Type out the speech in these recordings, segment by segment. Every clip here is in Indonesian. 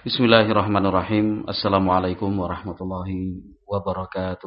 Bismillahirrahmanirrahim. Assalamualaikum warahmatullahi wabarakatuh.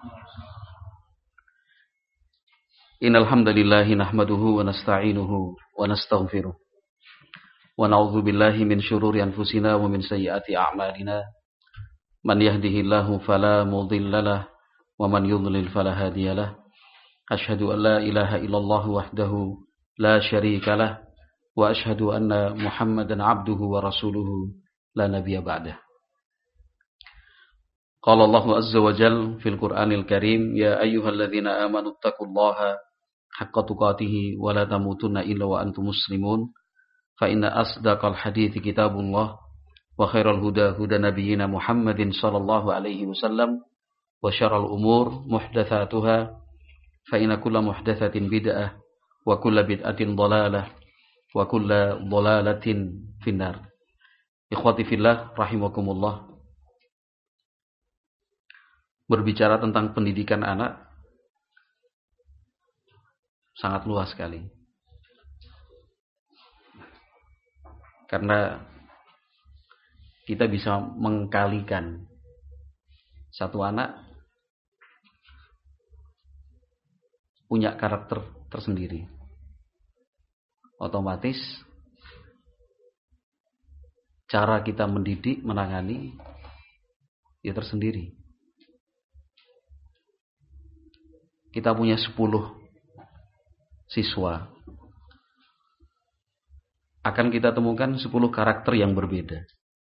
Innal hamdalillah nahmaduhu wa nasta'inuhu wa nastaghfiruh. Wa na'udzu billahi min shururi anfusina wa min sayyiati a'malina. Man yahdihillahu fala mudilla lahu wa man yudlil fala hadiya lahu. Asyhadu an la ilaha illallah wahdahu la syarika lahu wa asyhadu anna Muhammadan 'abduhu wa rasuluhu la nabiyya ba'dah. Qala Allahu azza wa jalla fil Qur'anil Karim, ya ayyuhalladzina amanu taqullaha haqqa tuqatih wa la tamutunna illa wa antum muslimun. Fa inna asdaqal hadithi kitabullah wa khairal huda huda nabiyyina Muhammadin sallallahu alaihi wasallam wa syarrul umur muhdatsatuha fa inna kulla muhdatsatin bid'ah wa kulla bid'atin dhalalah wa kulla dhalalatin finnar. Ikhwati fillah rahimakumullah. Berbicara tentang pendidikan anak sangat luas sekali. Karena kita bisa mengkalikan satu anak punya karakter tersendiri. Otomatis cara kita mendidik, menangani ya tersendiri. Kita punya 10 siswa. Akan kita temukan 10 karakter yang berbeda.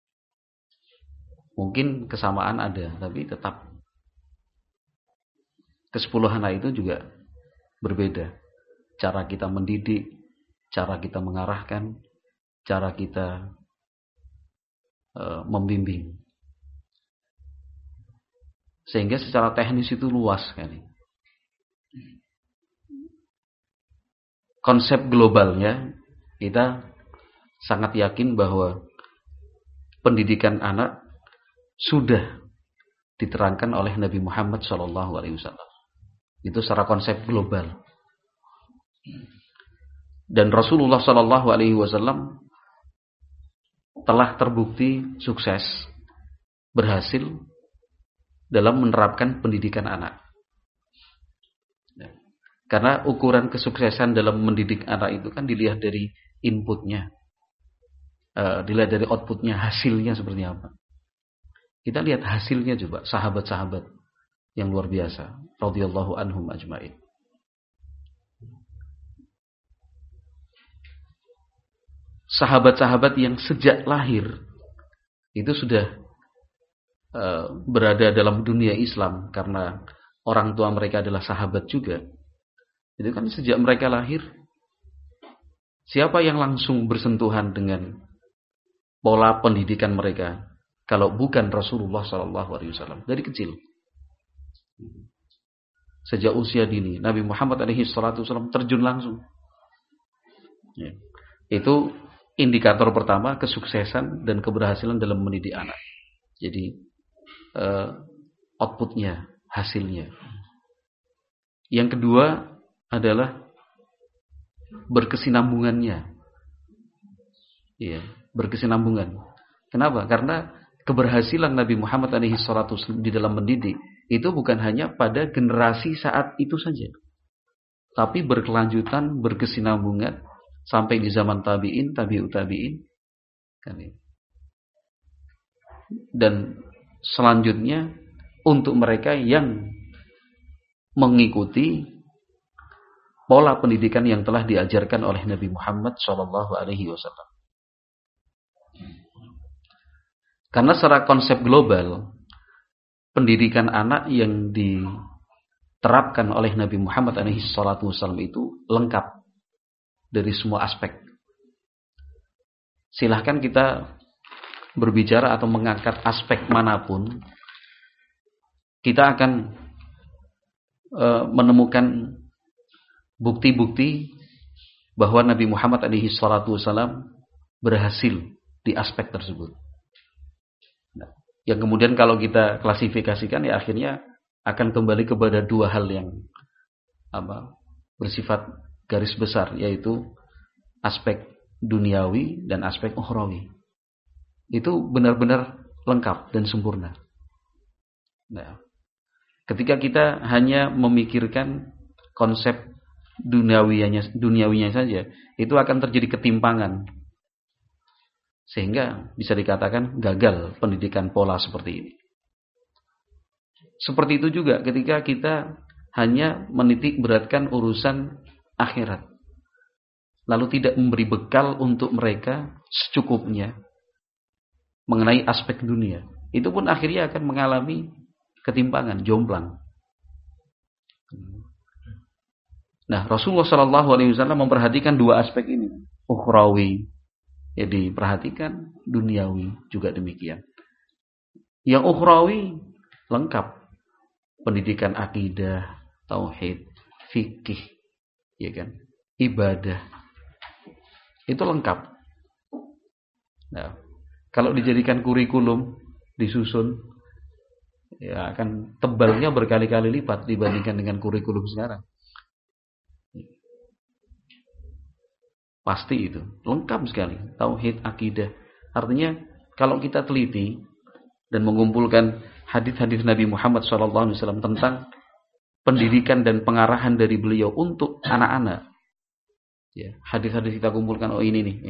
Mungkin kesamaan ada, tapi tetap ke-10 anak itu juga berbeda. Cara kita mendidik, cara kita mengarahkan, cara kita membimbing. Sehingga secara teknis itu luas sekali. Konsep globalnya kita sangat yakin bahwa pendidikan anak sudah diterangkan oleh Nabi Muhammad SAW. Itu secara konsep global. Dan Rasulullah SAW telah terbukti sukses, berhasil dalam menerapkan pendidikan anak. Karena ukuran kesuksesan dalam mendidik anak itu kan dilihat dari inputnya, dilihat dari outputnya, hasilnya seperti apa. Kita lihat hasilnya coba, sahabat-sahabat yang luar biasa, radhiyallahu anhum ajmain. Sahabat-sahabat yang sejak lahir itu sudah berada dalam dunia Islam karena orang tua mereka adalah sahabat juga. Itu kan sejak mereka lahir, siapa yang langsung bersentuhan dengan pola pendidikan mereka kalau bukan Rasulullah SAW dari kecil. Sejak usia dini Nabi Muhammad SAW terjun langsung. Ya. Itu indikator pertama kesuksesan dan keberhasilan dalam mendidik anak. Jadi outputnya, hasilnya. Yang kedua adalah berkesinambungannya. Iya, berkesinambungan. Kenapa? Karena keberhasilan Nabi Muhammad SAW di dalam mendidik itu bukan hanya pada generasi saat itu saja, tapi berkelanjutan, berkesinambungan sampai di zaman tabi'in, tabi'ut tabi'in, kan ini. Dan selanjutnya untuk mereka yang mengikuti pola pendidikan yang telah diajarkan oleh Nabi Muhammad SAW. Karena secara konsep global, pendidikan anak yang diterapkan oleh Nabi Muhammad SAW itu lengkap dari semua aspek. Silahkan kita berbicara atau mengangkat aspek manapun, kita akan menemukan bukti-bukti bahwa Nabi Muhammad SAW berhasil di aspek tersebut. Nah, yang kemudian kalau kita klasifikasikan ya akhirnya akan kembali kepada dua hal yang bersifat garis besar, yaitu aspek duniawi dan aspek ukhrawi. Itu benar-benar lengkap dan sempurna. Nah, ketika kita hanya memikirkan konsep duniawinya saja, itu akan terjadi ketimpangan. Sehingga bisa dikatakan gagal pendidikan pola seperti ini. Seperti itu juga ketika kita hanya menitik beratkan urusan akhirat, lalu tidak memberi bekal untuk mereka secukupnya mengenai aspek dunia, itu pun akhirnya akan mengalami ketimpangan, jomplang. Nah, Rasulullah SAW memperhatikan dua aspek ini, ukhrawi, ya diperhatikan, duniawi juga demikian. Yang ukhrawi lengkap, pendidikan akidah, tauhid, fikih, ya kan, ibadah, itu lengkap. Nah, kalau dijadikan kurikulum, disusun, ya akan tebalnya berkali-kali lipat dibandingkan dengan kurikulum sekarang. Pasti itu lengkap sekali, tauhid, akidah. Artinya kalau kita teliti dan mengumpulkan hadis-hadis Nabi Muhammad SAW tentang pendidikan dan pengarahan dari beliau untuk anak-anak, ya, hadis-hadis kita kumpulkan, oh ini nih.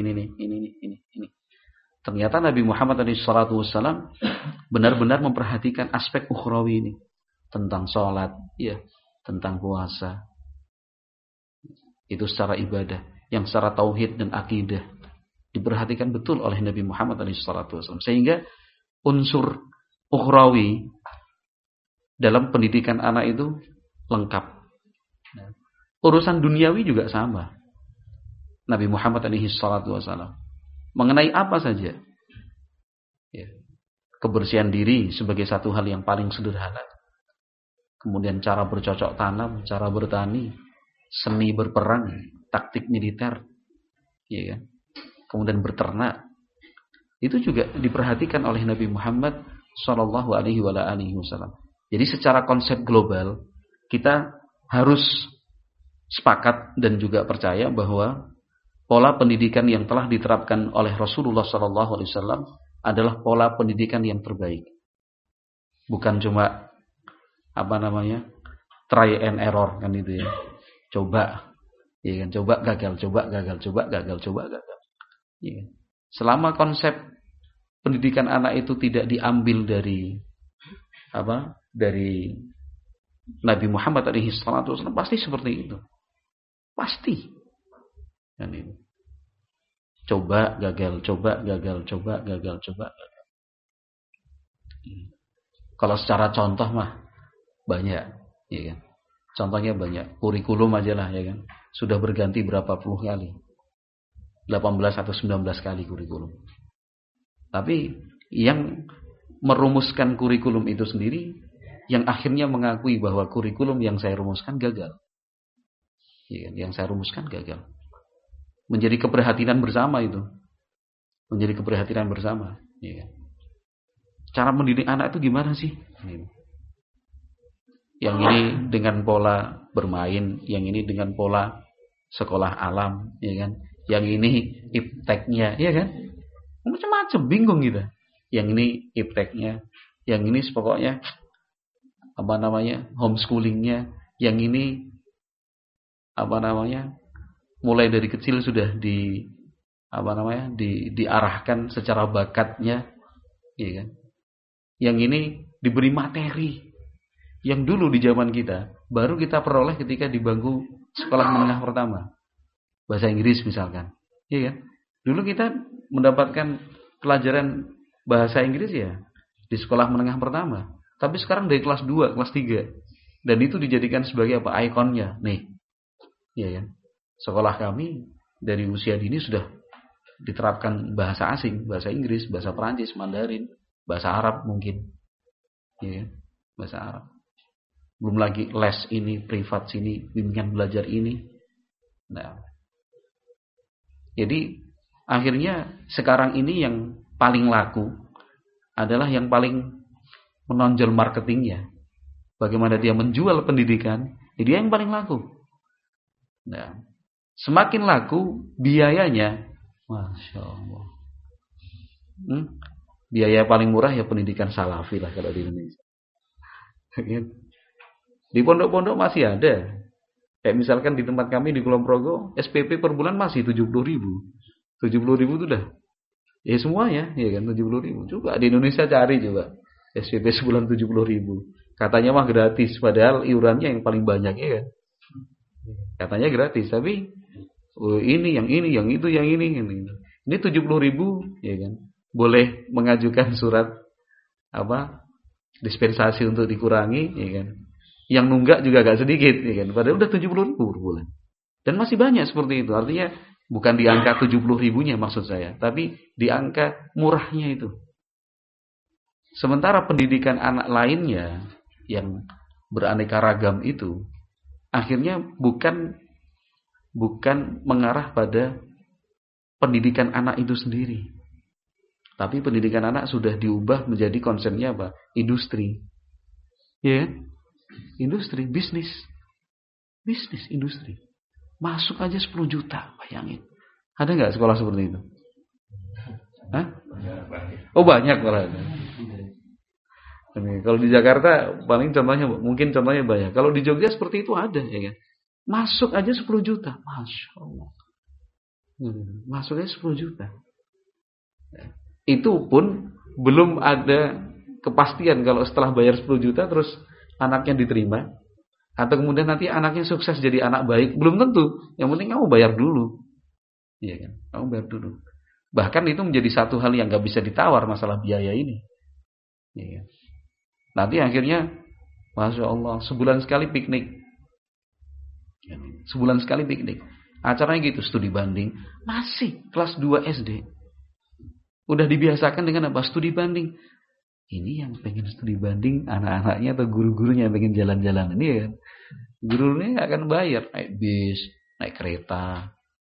Ternyata Nabi Muhammad SAW benar-benar memperhatikan aspek ukhrawi ini, tentang sholat, ya, tentang puasa. Itu secara ibadah. Yang secara tauhid dan akidah diperhatikan betul oleh Nabi Muhammad SAW. Sehingga unsur ukhrawi dalam pendidikan anak itu lengkap. Urusan duniawi juga sama. Nabi Muhammad SAW mengenai apa saja, ya, kebersihan diri sebagai satu hal yang paling sederhana. Kemudian cara bercocok tanam, cara bertani, seni berperang, taktik militer, ya kan? Kemudian berternak, itu juga diperhatikan oleh Nabi Muhammad SAW. Jadi secara konsep global kita harus sepakat dan juga percaya bahwa pola pendidikan yang telah diterapkan oleh Rasulullah SAW adalah pola pendidikan yang terbaik. Bukan cuma try and error kan itu ya. Coba, ya kan, coba gagal. Ya kan? Selama konsep pendidikan anak itu tidak diambil dari Nabi Muhammad SAW, pasti seperti itu. Pasti. Dan ini. Coba gagal. Kalau secara contoh mah banyak, ya kan. Contohnya banyak. Kurikulum aja lah, ya kan. Sudah berganti berapa puluh kali. 18 atau 19 kali kurikulum. Tapi yang merumuskan kurikulum itu sendiri, yang akhirnya mengakui bahwa kurikulum yang saya rumuskan gagal. Ya kan? Yang saya rumuskan gagal. Menjadi keprihatinan bersama itu. Menjadi keprihatinan bersama. Ya kan? Cara mendidik anak itu gimana sih? Yang ini dengan pola bermain, yang ini dengan pola sekolah alam, ya kan? Yang ini ipteknya, ya kan? Macam-macam, bingung gitu. Yang ini ipteknya, yang ini pokoknya homeschoolingnya, yang ini mulai dari kecil sudah diarahkan secara bakatnya, ya kan? Yang ini diberi materi yang dulu di zaman kita baru kita peroleh ketika di bangku sekolah menengah pertama, bahasa Inggris misalkan, ya kan? Dulu kita mendapatkan pelajaran bahasa Inggris ya di sekolah menengah pertama, tapi sekarang dari kelas 2, kelas 3, dan itu dijadikan sebagai ikonnya nih, ya kan? Sekolah kami dari usia dini sudah diterapkan bahasa asing, bahasa Inggris, bahasa Perancis, Mandarin, bahasa Arab mungkin, ya kan? Bahasa Arab. Belum lagi les ini, privat sini, bimbingan belajar ini. Nah, jadi akhirnya sekarang ini yang paling laku adalah yang paling menonjol marketingnya. Bagaimana dia menjual pendidikan, dia yang paling laku. Nah, semakin laku biayanya, Masya Allah. Biaya paling murah ya pendidikan salafi lah kalau di Indonesia. Di pondok-pondok masih ada. Kayak misalkan di tempat kami di Kulon Progo, SPP per bulan masih 70.000. 70.000 itu udah. Ya semuanya, ya kan 70.000. Coba di Indonesia cari juga. SPP sebulan 70.000. Katanya mah gratis, padahal iurannya yang paling banyak ya kan. Katanya gratis, tapi ini, yang itu, yang ini. Ini 70.000, ya kan. Boleh mengajukan surat dispensasi untuk dikurangi, ya kan. Yang nunggak juga agak sedikit, ya kan. Padahal udah 70.000 per bulan. Dan masih banyak seperti itu. Artinya bukan di angka 70.000-nya maksud saya, tapi di angka murahnya itu. Sementara pendidikan anak lainnya yang beraneka ragam itu akhirnya bukan mengarah pada pendidikan anak itu sendiri. Tapi pendidikan anak sudah diubah menjadi konsepnya apa? Industri. Ya, industri, bisnis, industri. Masuk aja 10 juta, bayangin. Ada nggak sekolah seperti itu? Hah? Oh banyak malah. Kalau di Jakarta paling mungkin contohnya banyak. Kalau di Jogja seperti itu ada, ya kan? Masuk aja 10 juta, masya Allah. Masuk aja 10 juta. Itu pun belum ada kepastian kalau setelah bayar 10 juta terus anaknya diterima. Atau kemudian nanti anaknya sukses jadi anak baik, belum tentu. Yang penting kamu bayar dulu, iya kan? Kamu bayar dulu. Bahkan itu menjadi satu hal yang nggak bisa ditawar masalah biaya ini. Iya kan? Nanti akhirnya, masya Allah, sebulan sekali piknik. Sebulan sekali piknik. Acaranya gitu, studi banding. Masih kelas 2 SD. Udah dibiasakan dengan apa? Studi banding. Ini yang pengen studi banding anak-anaknya atau guru-gurunya yang pengen jalan-jalan ini ya. Gurunya akan bayar naik bis, naik kereta.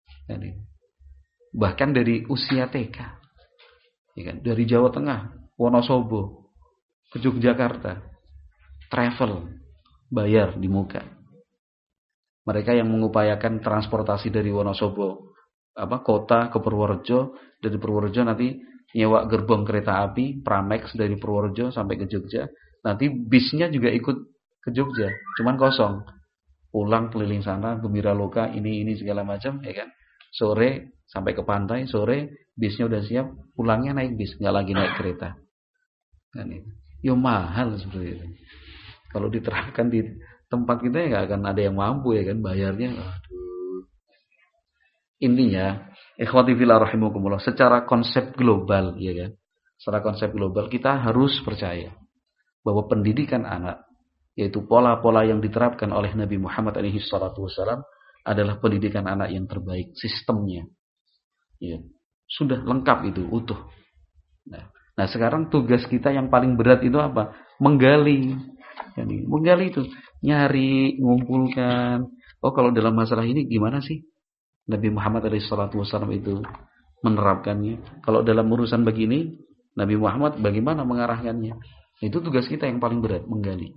Bahkan dari usia TK. Ya kan? Dari Jawa Tengah, Wonosobo ke Yogyakarta. Travel bayar di muka. Mereka yang mengupayakan transportasi dari Wonosobo kota ke Purworejo, dari Purworejo nanti nyewa gerbong kereta api Pramex dari Purworejo sampai ke Jogja. Nanti bisnya juga ikut ke Jogja, cuman kosong. Pulang keliling sana, Gembira Loka, ini segala macam, ya kan. Sore sampai ke pantai, sore bisnya udah siap, pulangnya naik bis, nggak lagi naik kereta. Kan itu. Yo mahal seperti itu. Kalau diterapkan di tempat kita ya nggak akan ada yang mampu ya kan bayarnya. Aduh. Intinya, ikhwati fillah rahimakumullah, secara konsep global ya kan. Secara konsep global kita harus percaya bahwa pendidikan anak, yaitu pola-pola yang diterapkan oleh Nabi Muhammad SAW adalah pendidikan anak yang terbaik, sistemnya. Ya, sudah lengkap itu, utuh. Nah, sekarang tugas kita yang paling berat itu apa? Menggali. Yani, menggali itu, nyari, ngumpulkan. Oh, kalau dalam masalah ini gimana sih Nabi Muhammad SAW itu menerapkannya? Kalau dalam urusan begini, Nabi Muhammad bagaimana mengarahkannya? Itu tugas kita yang paling berat, menggali.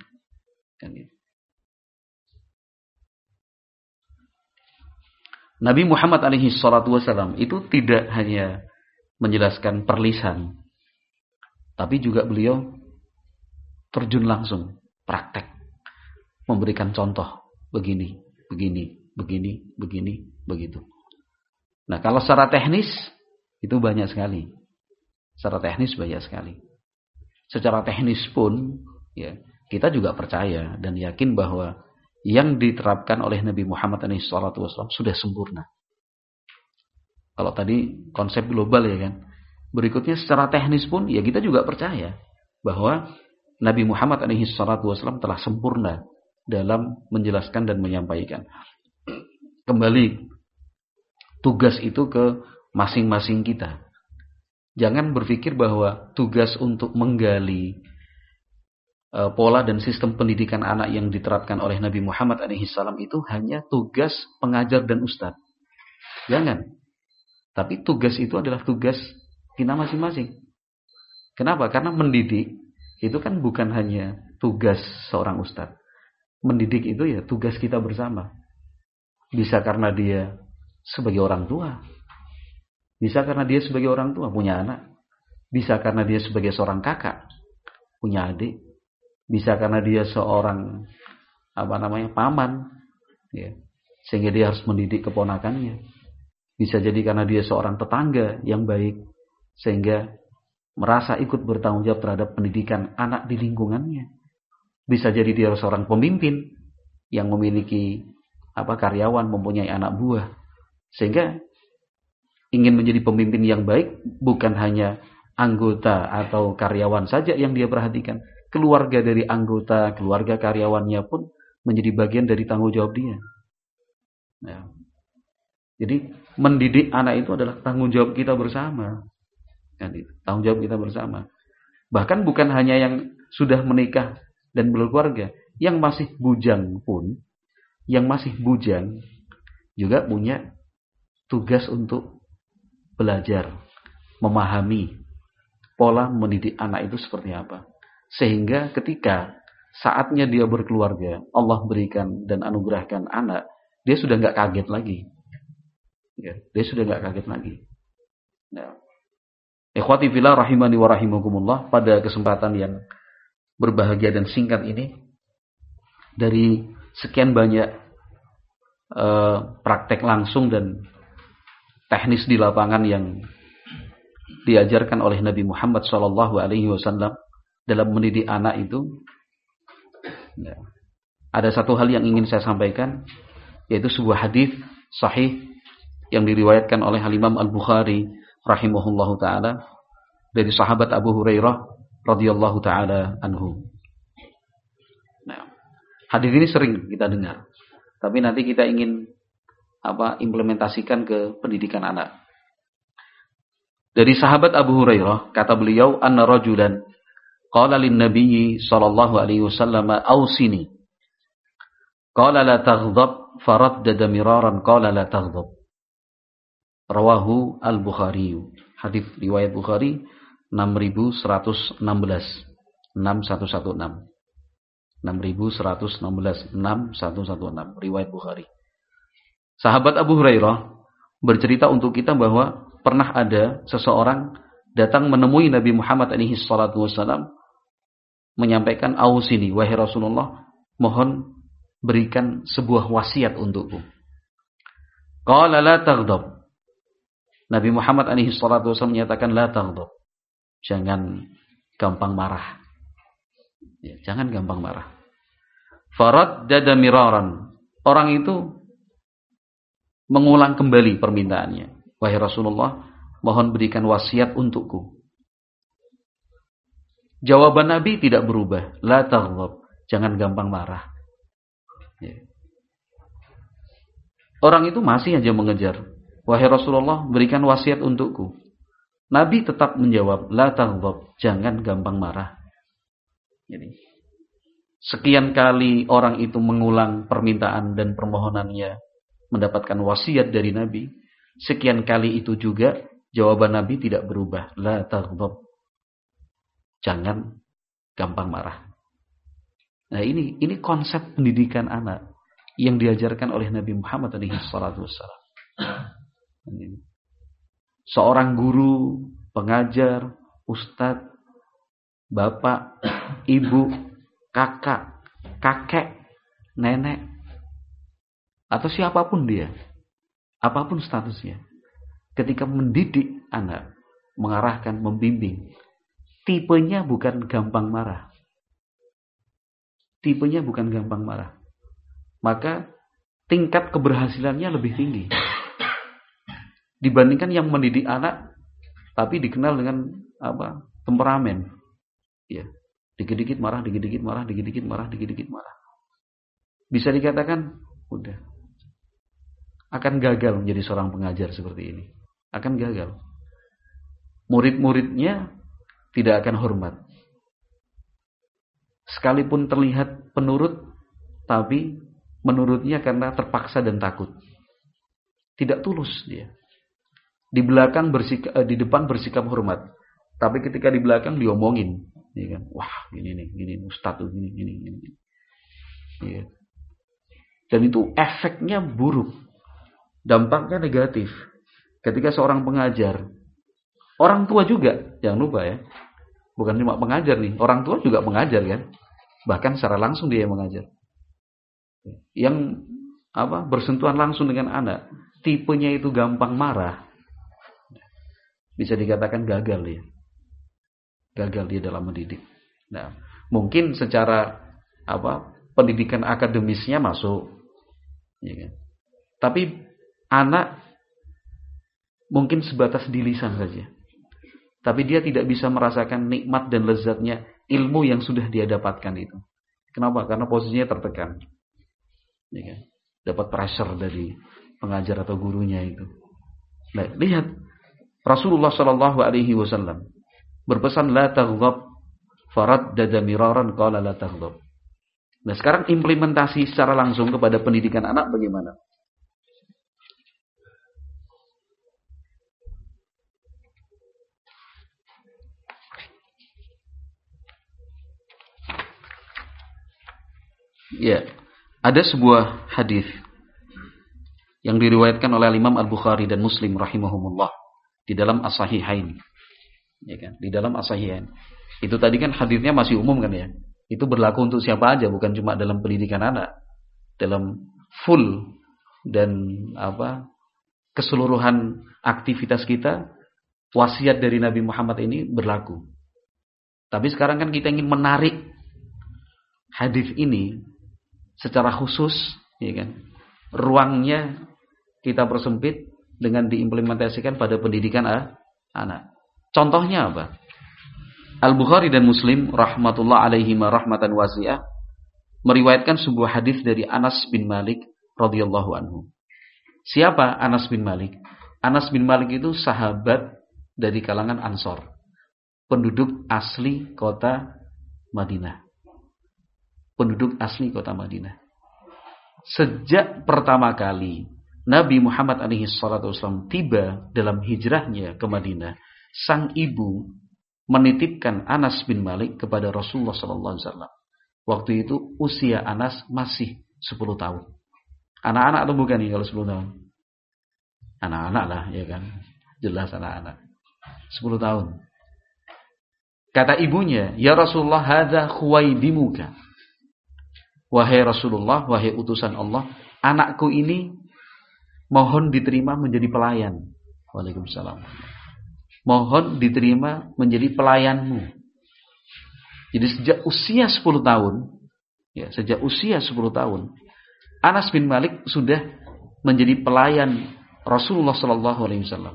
Nabi Muhammad SAW itu tidak hanya menjelaskan perlisan, tapi juga beliau terjun langsung, praktek, memberikan contoh, begini, begitu. Nah, kalau secara teknis itu banyak sekali. Secara teknis banyak sekali. Secara teknis pun, ya, kita juga percaya dan yakin bahwa yang diterapkan oleh Nabi Muhammad SAW sudah sempurna. Kalau tadi konsep global ya kan. Berikutnya secara teknis pun ya kita juga percaya bahwa Nabi Muhammad SAW telah sempurna dalam menjelaskan dan menyampaikan. Kembali tugas itu ke masing-masing kita. Jangan berpikir bahwa tugas untuk menggali pola dan sistem pendidikan anak yang diterapkan oleh Nabi Muhammad SAW itu hanya tugas pengajar dan ustadz. Jangan. Tapi tugas itu adalah tugas kita masing-masing. Kenapa? Karena mendidik itu kan bukan hanya tugas seorang ustadz. Mendidik itu ya tugas kita bersama. Bisa karena dia sebagai orang tua. Bisa karena dia sebagai orang tua punya anak. Bisa karena dia sebagai seorang kakak, punya adik. Bisa karena dia seorang paman, ya, sehingga dia harus mendidik keponakannya. Bisa jadi karena dia seorang tetangga yang baik, sehingga merasa ikut bertanggung jawab terhadap pendidikan anak di lingkungannya. Bisa jadi dia seorang pemimpin yang memiliki karyawan, mempunyai anak buah, sehingga ingin menjadi pemimpin yang baik bukan hanya anggota atau karyawan saja yang dia perhatikan. Keluarga dari anggota, keluarga karyawannya pun menjadi bagian dari tanggung jawab dia. Nah, jadi mendidik anak itu adalah tanggung jawab kita bersama. Tanggung jawab kita bersama. Bahkan bukan hanya yang sudah menikah dan berkeluarga, yang masih bujang pun, yang masih bujang juga punya tugas untuk belajar, memahami pola mendidik anak itu seperti apa. Sehingga ketika saatnya dia berkeluarga, Allah berikan dan anugerahkan anak, dia sudah nggak kaget lagi. Ya, dia sudah nggak kaget lagi. Nah, ikhwati fillah rahimani wa rahimakumullah, pada kesempatan yang berbahagia dan singkat ini, dari sekian banyak praktek langsung dan teknis di lapangan yang diajarkan oleh Nabi Muhammad SAW dalam mendidik anak itu, ya, ada satu hal yang ingin saya sampaikan, yaitu sebuah hadis sahih yang diriwayatkan oleh Imam Al-Bukhari rahimahullahu taala dari sahabat Abu Hurairah radhiyallahu taala anhu. Nah, hadis ini sering kita dengar, tapi nanti kita ingin implementasikan ke pendidikan anak. Dari sahabat Abu Hurairah, kata beliau, anna rajulan qala lin nabiyyi sallallahu alaihi wasallam ausini. Qala la taghdab, faraddada miraran qala la taghdab. Rawahu Al-Bukhari. Hadis riwayat Bukhari 6116. 6116. 6116 6116 riwayat Bukhari. Sahabat Abu Hurairah bercerita untuk kita bahwa pernah ada seseorang datang menemui Nabi Muhammad alaihi salatu wasallam menyampaikan, ausini, wahai Rasulullah, mohon berikan sebuah wasiat untukku. Qala la taghdab. Nabi Muhammad alaihi salatu wasallam menyatakan, la taghdab. Jangan gampang marah. Ya, jangan gampang marah. Faraddada miraran. Orang itu mengulang kembali permintaannya. Wahai Rasulullah, mohon berikan wasiat untukku. Jawaban Nabi tidak berubah. La taghdab. Jangan gampang marah. Ya. Orang itu masih aja mengejar. Wahai Rasulullah, berikan wasiat untukku. Nabi tetap menjawab, la taghdab. Jangan gampang marah. Jadi, sekian kali orang itu mengulang permintaan dan permohonannya mendapatkan wasiat dari Nabi. Sekian kali itu juga jawaban Nabi tidak berubah. La taghdab. Jangan gampang marah. Nah, ini konsep pendidikan anak yang diajarkan oleh Nabi Muhammad SAW. Seorang guru, pengajar, ustadz, bapak, ibu, kakak, kakek, nenek, atau siapapun dia, apapun statusnya, ketika mendidik anak, mengarahkan, membimbing, tipenya bukan gampang marah. Tipenya bukan gampang marah. Maka tingkat keberhasilannya lebih tinggi dibandingkan yang mendidik anak tapi dikenal dengan temperamen. Ya, dikit-dikit marah, dikit-dikit marah, dikit-dikit marah, dikit-dikit marah. Bisa dikatakan udah akan gagal menjadi seorang pengajar seperti ini. Akan gagal. Murid-muridnya tidak akan hormat. Sekalipun terlihat penurut, tapi menurutnya karena terpaksa dan takut. Tidak tulus dia. Di depan bersikap hormat, tapi ketika di belakang diomongin, ya kan? Wah, gini ustaz tuh gini. Ya. Dan itu efeknya buruk, dampaknya negatif. Ketika seorang pengajar, Orang tua juga, jangan lupa ya. Bukan cuma pengajar nih, orang tua juga mengajar kan. Bahkan secara langsung dia yang mengajar. Yang bersentuhan langsung dengan anak, tipenya itu gampang marah. Bisa dikatakan gagal dia. Gagal dia dalam mendidik. Nah, mungkin secara pendidikan akademisnya masuk, ya kan? Tapi anak mungkin sebatas di lisan saja. Tapi dia tidak bisa merasakan nikmat dan lezatnya ilmu yang sudah dia dapatkan itu. Kenapa? Karena posisinya tertekan. Ya kan? Dapat pressure dari pengajar atau gurunya itu. Nah, lihat Rasulullah Shallallahu Alaihi Wasallam berpesan la taghdab, faraddada miraran qala la taghdab. Nah, sekarang implementasi secara langsung kepada pendidikan anak bagaimana? Ya, ada sebuah hadis yang diriwayatkan oleh Imam Al-Bukhari dan Muslim rahimahumullah di dalam As-Sahihain. Ya kan? Di dalam As-Sahihain. Itu tadi kan hadisnya masih umum kan ya. Itu berlaku untuk siapa aja, bukan cuma dalam pendidikan anak. Dalam full dan keseluruhan aktivitas kita, wasiat dari Nabi Muhammad ini berlaku. Tapi sekarang kan kita ingin menarik hadis ini secara khusus, ya kan? Ruangnya kita persempit dengan diimplementasikan pada pendidikan anak. Contohnya apa? Al-Bukhari dan Muslim rahmatullah alaihima rahmatan wasi'ah meriwayatkan sebuah hadis dari Anas bin Malik radhiyallahu anhu. Siapa Anas bin Malik? Anas bin Malik itu sahabat dari kalangan Ansor, penduduk asli kota Madinah. Penduduk asli kota Madinah. Sejak pertama kali Nabi Muhammad SAW tiba dalam hijrahnya ke Madinah, sang ibu menitipkan Anas bin Malik kepada Rasulullah SAW. Waktu itu usia Anas masih 10 tahun. Anak-anak atau bukan nih kalau 10 tahun? Anak-anak lah, ya kan? Jelas anak-anak. 10 tahun. Kata ibunya, ya Rasulullah, hadza khuwaidimuka. Wahai Rasulullah, wahai utusan Allah, anakku ini mohon diterima menjadi pelayan. Waalaikumsalam. Mohon diterima menjadi pelayanmu. Jadi sejak usia 10 tahun, ya, sejak usia 10 tahun, Anas bin Malik sudah menjadi pelayan Rasulullah sallallahu alaihi wasallam.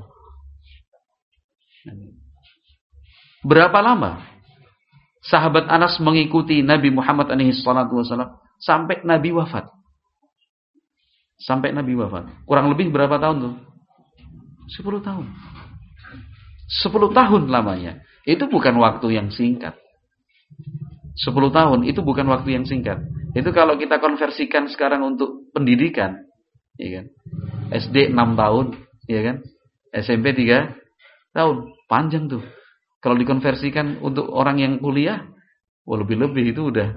Berapa lama sahabat Anas mengikuti Nabi Muhammad SAW sampai Nabi wafat? Sampai Nabi wafat. Kurang lebih berapa tahun tuh? 10 tahun. 10 tahun lamanya. Itu bukan waktu yang singkat. 10 tahun itu bukan waktu yang singkat. Itu kalau kita konversikan sekarang untuk pendidikan, ya kan? SD 6 tahun, ya kan? SMP 3 tahun. Panjang tuh. Kalau dikonversikan untuk orang yang kuliah, lebih-lebih itu udah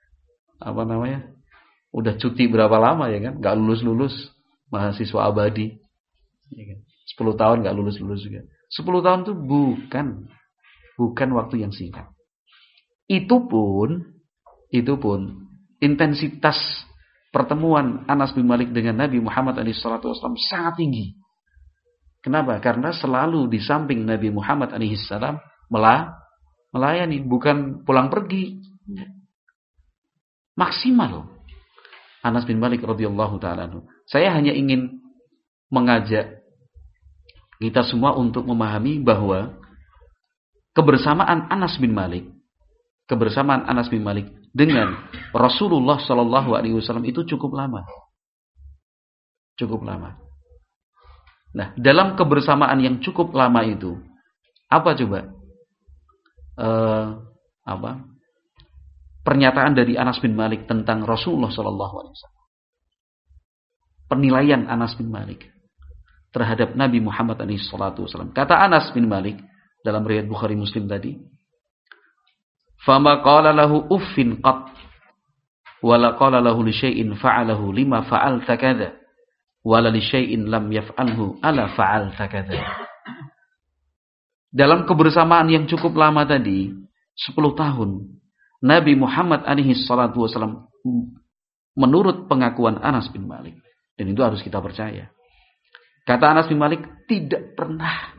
udah cuti berapa lama, ya kan? Gak lulus-lulus, mahasiswa abadi, ya kan? 10 tahun gak lulus-lulus juga. 10 tahun itu bukan waktu yang singkat. Itu pun intensitas pertemuan Anas bin Malik dengan Nabi Muhammad SAW sangat tinggi. Kenapa? Karena selalu di samping Nabi Muhammad SAW melayani, bukan pulang pergi. Maksimal. Anas bin Malik radhiyallahu taala anhu. Saya hanya ingin mengajak kita semua untuk memahami bahwa kebersamaan Anas bin Malik dengan Rasulullah Shallallahu Alaihi Wasallam itu cukup lama. Nah, dalam kebersamaan yang cukup lama itu, apa coba? Pernyataan dari Anas bin Malik tentang Rasulullah Shallallahu Alaihi Wasallam. Penilaian Anas bin Malik terhadap Nabi Muhammad SAW. Kata Anas bin Malik dalam riwayat Bukhari Muslim tadi, "Fama qala lahu uffin qat, wala qala lahu li syai'in fa'alahu lima fa'alta kadza, wala li syai'in lam yaf'alhu ala fa'alta kadza." Dalam kebersamaan yang cukup lama tadi, 10 tahun, Nabi Muhammad alaihi salatu wasallam, menurut pengakuan Anas bin Malik, dan itu harus kita percaya. Kata Anas bin Malik, tidak pernah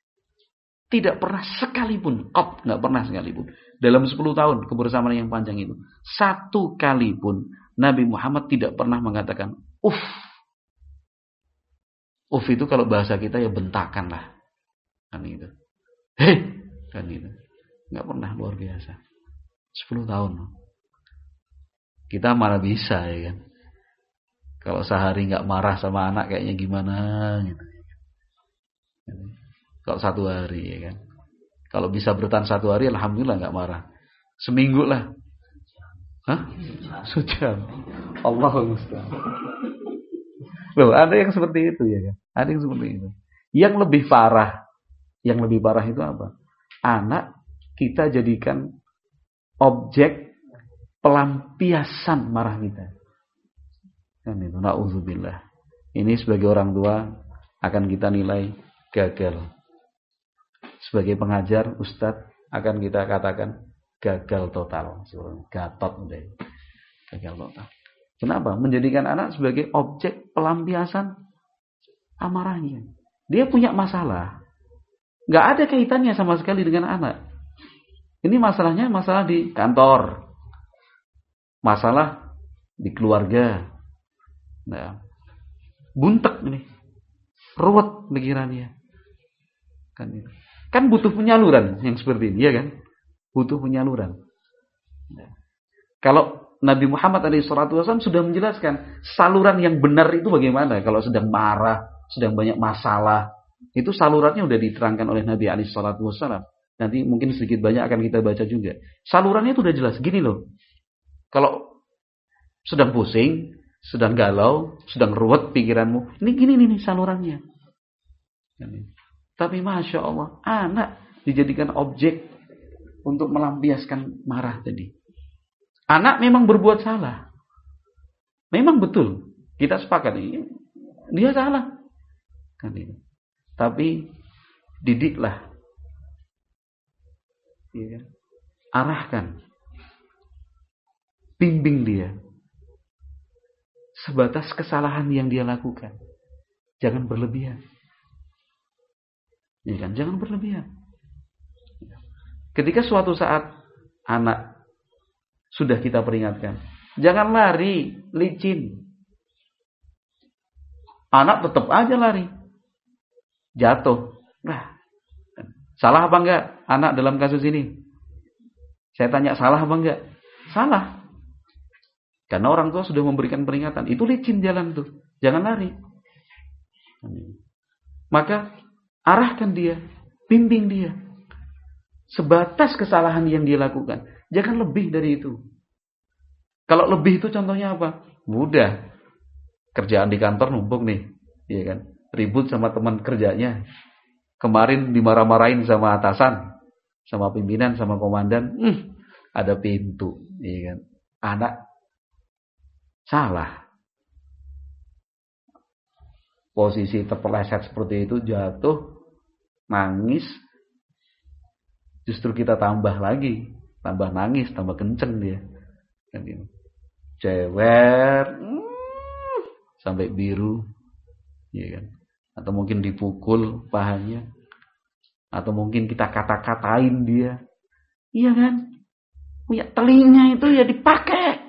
sekalipun, nggak pernah sekalipun, dalam 10 tahun kebersamaan yang panjang itu, satu kali pun Nabi Muhammad tidak pernah mengatakan uff. Uff itu kalau bahasa kita ya bentakan lah, kan itu. Hei, kan itu. Nggak pernah, luar biasa. 10 tahun. Kita mana bisa ya kan. Kalau sehari nggak marah sama anak kayaknya gimana gitu. Kalau 1 hari ya kan. Kalau bisa bertahan 1 hari, alhamdulillah nggak marah. Seminggu lah. Hah? Sejam. Allahumma musta'an. Loh, ada yang seperti itu ya kan. Ada yang seperti itu. Yang lebih parah itu apa? Anak kita jadikan objek pelampiasan marah kita. Kan itu, na'udzubillah. Ini sebagai orang tua akan kita nilai gagal. Sebagai pengajar, ustadz, akan kita katakan gagal total. Gatot udah. Gagal total. Kenapa? Menjadikan anak sebagai objek pelampiasan amarahnya. Dia punya masalah. Nggak ada kaitannya sama sekali dengan anak. Ini masalahnya masalah di kantor. Masalah di keluarga. Nah, buntek ini. Ruwet pikirannya. Kan butuh penyaluran yang seperti ini, ya kan? Butuh penyaluran. Nah, kalau Nabi Muhammad SAW sudah menjelaskan saluran yang benar itu bagaimana. Kalau sedang marah, sedang banyak masalah, itu salurannya sudah diterangkan oleh Nabi SAW. Nanti mungkin sedikit banyak akan kita baca juga. Salurannya itu sudah jelas. Gini loh, kalau sedang pusing, sedang galau, sedang ruwet pikiranmu, ini gini nih salurannya. Tapi Masya Allah, anak dijadikan objek untuk melampiaskan marah tadi. Anak memang berbuat salah. Memang betul. Kita sepakat ini. Dia salah. Kan ini. Tapi didiklah. Ya. Arahkan. Bimbing dia. Sebatas kesalahan yang dia lakukan. Jangan berlebihan. Ya kan? Jangan berlebihan. Ketika suatu saat anak sudah kita peringatkan, jangan lari, licin. Anak tetap aja lari, jatuh. Nah, salah apa enggak anak dalam kasus ini? Saya tanya, salah apa enggak? Salah. Karena orang tua sudah memberikan peringatan. Itu licin jalan tuh, jangan lari. Maka arahkan dia, bimbing dia. Sebatas kesalahan yang dia lakukan. Jangan lebih dari itu. Kalau lebih itu contohnya apa? Mudah. Kerjaan di kantor numpuk nih. Iya kan? Ribut sama teman kerjanya. Kemarin dimarah-marahin sama atasan. Sama pimpinan, sama komandan. Ada pintu. Iya kan? Anak salah. Posisi terpeleset seperti itu, jatuh, nangis. Justru kita tambah lagi. Tambah nangis, tambah kenceng dia. Cewer. Sampai biru. Ya kan? Atau mungkin dipukul pahanya. Atau mungkin kita kata-katain dia. Iya kan? Punya telinga itu ya dipakai.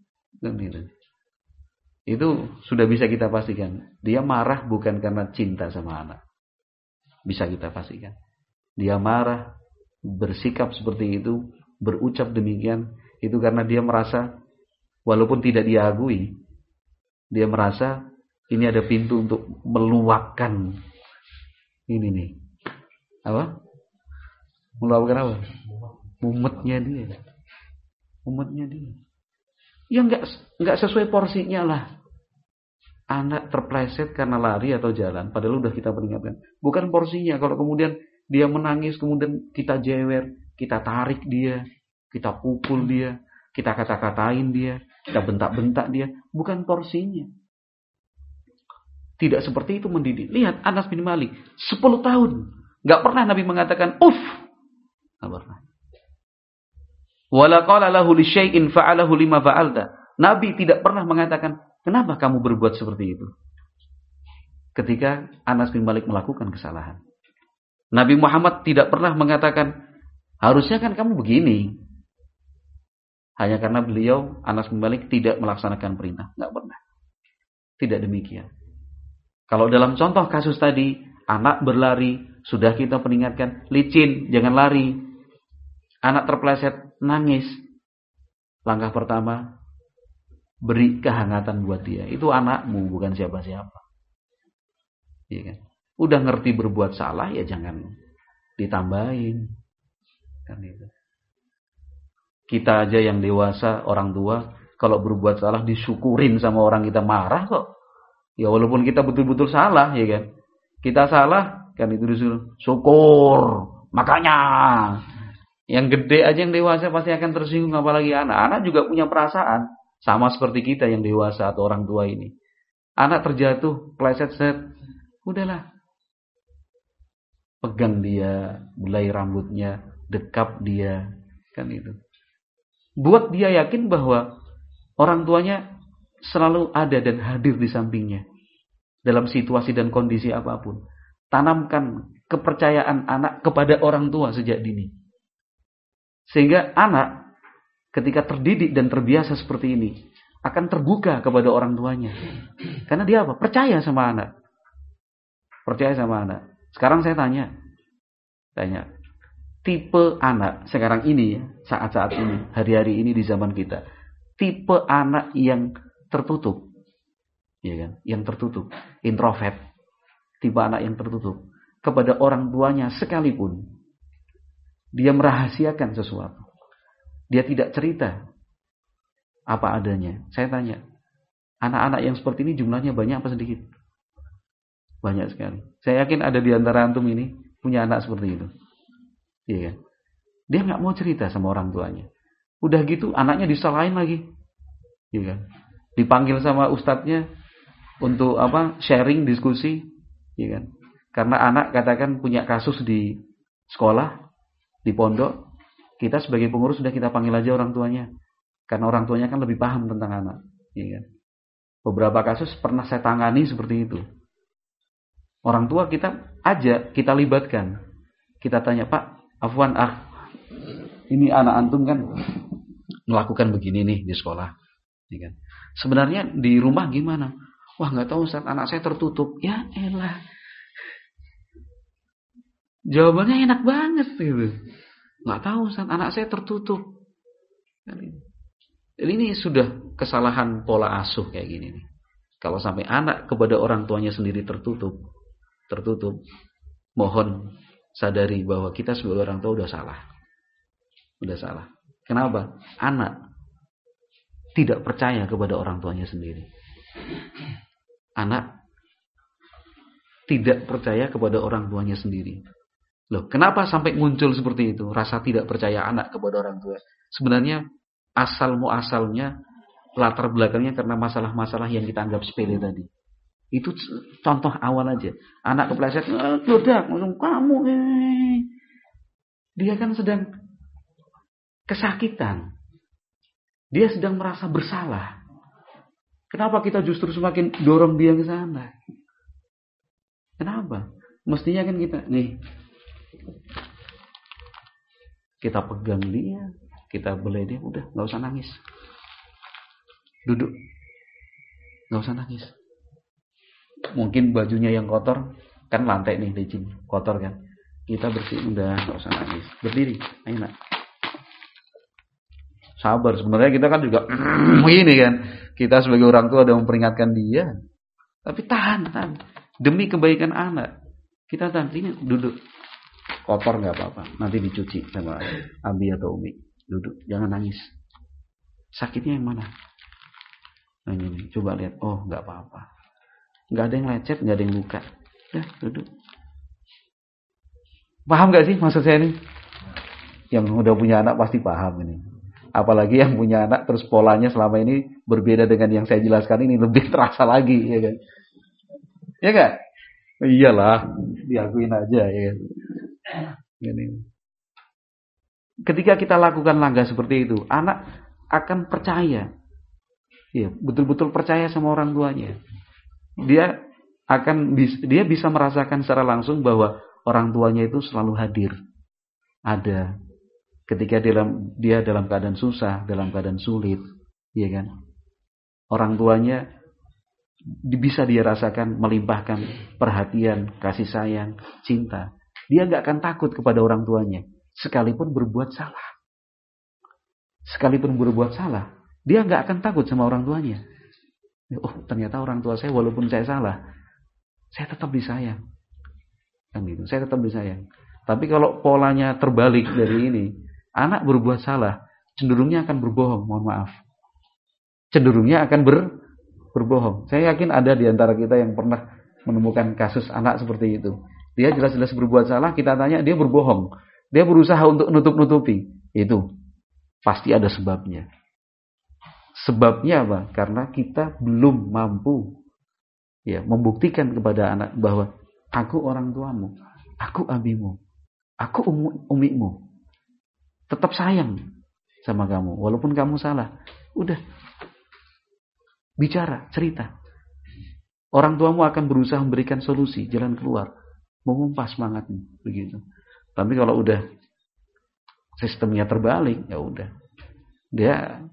Itu sudah bisa kita pastikan. Dia marah bukan karena cinta sama anak. Bisa kita pastikan. Dia marah, bersikap seperti itu, berucap demikian, itu karena dia merasa, walaupun tidak dia akui, dia merasa ini ada pintu untuk meluapkan ini nih. Apa? Meluapkan apa? Mumetnya dia. Mumetnya dia. Ya enggak sesuai porsinya lah. Anak terpleset karena lari atau jalan, padahal udah kita peringatkan. Bukan porsinya. Kalau kemudian dia menangis, kemudian kita jewer, kita tarik dia, kita pukul dia, kita kata-katain dia, kita bentak-bentak dia. Bukan porsinya. Tidak seperti itu mendidik. Lihat Anas bin Malik, 10 tahun Enggak pernah Nabi mengatakan uff. Enggak pernah. Wala qala lahu li syai'in fa'alahu lima fa'alta. Nabi tidak pernah mengatakan, "Kenapa kamu berbuat seperti itu?" Ketika Anas bin Malik melakukan kesalahan. Nabi Muhammad tidak pernah mengatakan, "Harusnya kan kamu begini." Hanya karena beliau, Anas bin Malik, tidak melaksanakan perintah. Enggak pernah. Tidak demikian. Kalau dalam contoh kasus tadi, anak berlari, sudah kita peringatkan, licin, jangan lari. Anak terpeleset, nangis. Langkah pertama, beri kehangatan buat dia. Itu anakmu, bukan siapa-siapa. Iya kan? Udah ngerti berbuat salah, ya jangan ditambahin. Kan itu. Kita aja yang dewasa, orang tua, kalau berbuat salah disyukurin sama orang, kita marah kok. Ya walaupun kita betul-betul salah, ya kan. Kita salah, kan itu disuruh syukur. Makanya yang gede aja, yang dewasa pasti akan tersinggung, apalagi anak. Anak juga punya perasaan, sama seperti kita yang dewasa atau orang tua ini. Anak terjatuh, pleset-set, udahlah. Pegang dia, belai rambutnya, dekap dia, kan itu. Buat dia yakin bahwa orang tuanya selalu ada dan hadir di sampingnya dalam situasi dan kondisi apapun. Tanamkan kepercayaan anak kepada orang tua sejak dini. Sehingga anak ketika terdidik dan terbiasa seperti ini akan terbuka kepada orang tuanya. Karena dia apa? Percaya sama anak. Percaya sama anak. Sekarang saya tanya. Tipe anak sekarang ini, saat-saat ini, hari-hari ini di zaman kita, tipe anak yang tertutup, ya kan? Yang tertutup, introvert, tipe anak yang tertutup kepada orang tuanya sekalipun, dia merahasiakan sesuatu, dia tidak cerita apa adanya. Saya tanya, anak-anak yang seperti ini jumlahnya banyak apa sedikit? Banyak sekali. Saya yakin ada di antara antum ini punya anak seperti itu. Iya kan? Dia nggak mau cerita sama orang tuanya. Udah gitu anaknya disalahin lagi. Iya kan? Dipanggil sama ustadznya untuk sharing, diskusi, iya kan? Karena anak katakan punya kasus di sekolah, di pondok, kita sebagai pengurus sudah kita panggil aja orang tuanya. Karena orang tuanya kan lebih paham tentang anak, iya kan? Beberapa kasus pernah saya tangani seperti itu. Orang tua kita ajak, kita libatkan. Kita tanya, "Pak, afwan ini anak antum kan melakukan begini nih di sekolah, ya kan? Sebenarnya di rumah gimana?" "Wah, nggak tahu Ustaz, anak saya tertutup." Ya elah, jawabannya enak banget gitu. Nggak tahu Ustaz, anak saya tertutup. Jadi ini sudah kesalahan pola asuh kayak gini nih. Kalau sampai anak kepada orang tuanya sendiri tertutup, mohon sadari bahwa kita sebagai orang tua udah salah. Kenapa? Anak tidak percaya kepada orang tuanya sendiri. Anak tidak percaya kepada orang tuanya sendiri. Loh, kenapa sampai muncul seperti itu? Rasa tidak percaya anak kepada orang tua. Sebenarnya asal-muasalnya, latar belakangnya karena masalah-masalah yang kita anggap sepele tadi. Itu contoh awal aja. Anak kepleset, "Dodak, kamu Dia kan sedang kesakitan. Dia sedang merasa bersalah. Kenapa kita justru semakin dorong dia ke sana? Kenapa? Mestinya kan kita pegang dia, kita belai dia, udah, nggak usah nangis. Duduk, nggak usah nangis. Mungkin bajunya yang kotor, kan lantai nih licin, kotor kan. Kita bersihin, udah, nggak usah nangis. Berdiri, ayo nak. Sabar, sebenarnya kita kan juga ini kan. Kita sebagai orang tua ada memperingatkan dia. Tapi tahan. Demi kebaikan anak. Kita tahan, ini duduk. Kotor nggak apa-apa, nanti dicuci sama Abi atau Umi. Duduk, jangan nangis. Sakitnya yang mana? Nah ini, coba lihat. Oh, nggak apa-apa. Nggak ada yang lecet, nggak ada yang luka. Udah, duduk. Paham nggak sih maksud saya ini? Yang udah punya anak pasti paham ini. Apalagi yang punya anak terus polanya selama ini berbeda dengan yang saya jelaskan ini, lebih terasa lagi, ya kan? Ya kan? Iyalah, diakuin aja, ya kan? Ini. Ketika kita lakukan langkah seperti itu, anak akan percaya. Ya, betul-betul percaya sama orang tuanya. Dia bisa merasakan secara langsung bahwa orang tuanya itu selalu hadir. Ada. Ketika dia dalam keadaan susah, dalam keadaan sulit, ya kan? Orang tuanya bisa dia rasakan melimpahkan perhatian, kasih sayang, cinta. Dia nggak akan takut kepada orang tuanya, sekalipun berbuat salah. Sekalipun berbuat salah, dia nggak akan takut sama orang tuanya. Oh, ternyata orang tua saya walaupun saya salah, saya tetap disayang. Kan gitu, saya tetap disayang. Tapi kalau polanya terbalik dari ini, anak berbuat salah, cenderungnya akan berbohong, mohon maaf. Cenderungnya akan berbohong. Saya yakin ada di antara kita yang pernah menemukan kasus anak seperti itu. Dia jelas-jelas berbuat salah, kita tanya, dia berbohong. Dia berusaha untuk nutup-nutupi. Itu pasti ada sebabnya. Sebabnya apa? Karena kita belum mampu membuktikan kepada anak bahwa aku orang tuamu, aku abimu, aku umimu. Tetap sayang sama kamu, walaupun kamu salah. Udah. Bicara, cerita. Orang tuamu akan berusaha memberikan solusi, jalan keluar, memompa semangatmu, begitu. Tapi kalau udah sistemnya terbalik, ya udah, dia